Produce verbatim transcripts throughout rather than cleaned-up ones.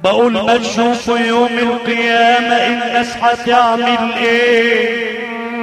بقول ما تشوفوا يوم القيامة الناس هتعمل ايه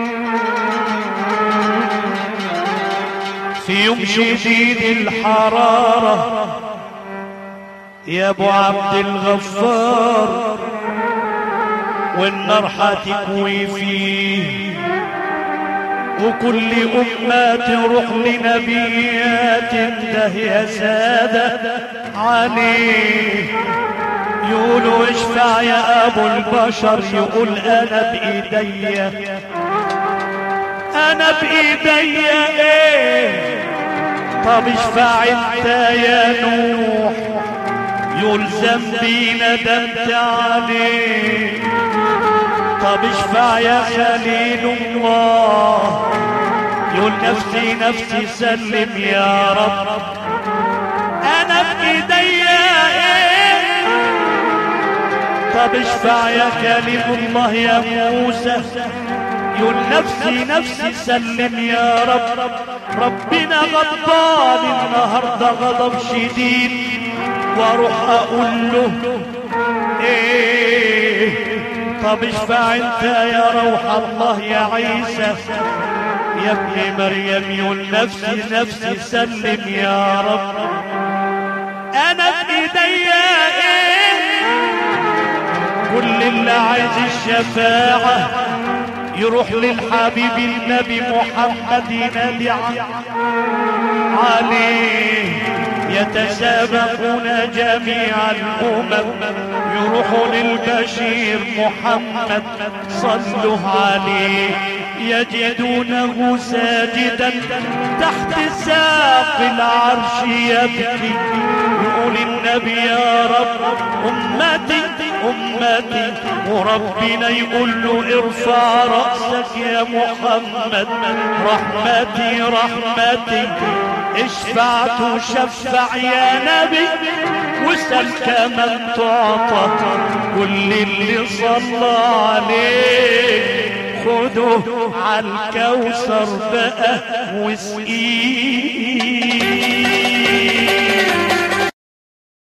في يوم شديد الحرارة يا ابو عبد الغفار، والنار هتكوي فيه وكل أمة تروح لنبيات ده يا سادة عليه. يقولوا اشفع يا ابو البشر، يقول انا بايديا انا بايديا ايه. طب اشفع انت يا نوح، يقول ذنبي ندمت عليه. طب اشفع يا خليل الله، يقول نفسي نفسي سلم يا رب انا بايديا ايه. طب اشفع يا كليم الله يا موسى، يقول نفسي نفسي سلم يا رب. ربنا غضبان النهارده غضب شديد، واروح اقول له ايه. طب اشفع انت يا روح الله يا عيسى يا ابن مريم، يقول نفسي نفسي سلم يا رب انا بايديا ايه. كل اللي عايز الشفاعة يروح للحبيب النبي محمد ينادي عليه. يتسابقون جميع الأمم يروحوا للبشير محمد صلوا عليه. يجدونه ساجدا تحت ساق العرش يبكي، يقول النبي يا رب أمتي أمتي، وربنا يقول له ارفع رأسك يا محمد رحمتي رحمتي. اشفع تشفع يا نبي، واسأل كمن تعطى. كل اللي صلى عليه خدوه عالكوثر بقى واسقيه.